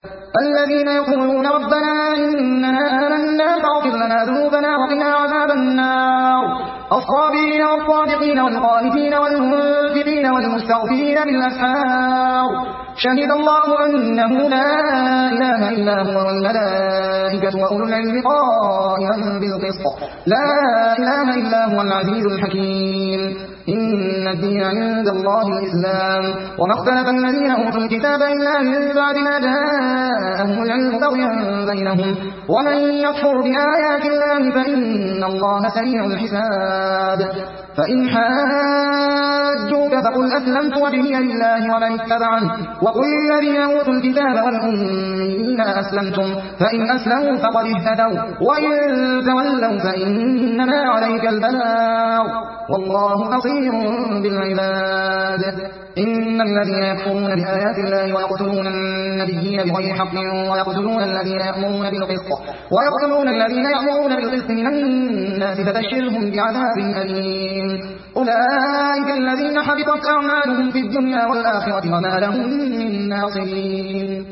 الذين يقولون ربنا إننا آمنا فاغفر لنا ذنوبنا وقنا عذاب النار الصابرين والصادقين والقانتين والمنفقين والمستغفرين بالأسحار شهد الله أنه لا إله إلا هو والملائكة وأولو العلم قائما بالقسط لا إله إلا هو العزيز الحكيم إن الدين عند الله الإسلام وما اختلف الذين أوتوا الكتاب إلا من بعد ما جاءهم العلم بغيا بينهم ومن يكفر بآيات الله فإن الله سريع الحساب فإن حاجوك فقل أسلمت وجهي لله ومن اتبعني وقل الذين أوتوا الكتاب والأميين أسلمتم فإن أسلموا فقد اهتدوا وإن تولوا فإنما عليك البلاغ والله بصير بالعباد إن الذين يكفرون بآيات الله ويقتلون النبيين بغير حق ويقتلون الذين يأمرون بالقسط من الناس فبشرهم بعذاب أليم أولئك الذين حبطت أعمالهم في الدنيا والآخرة وما لهم من ناصرين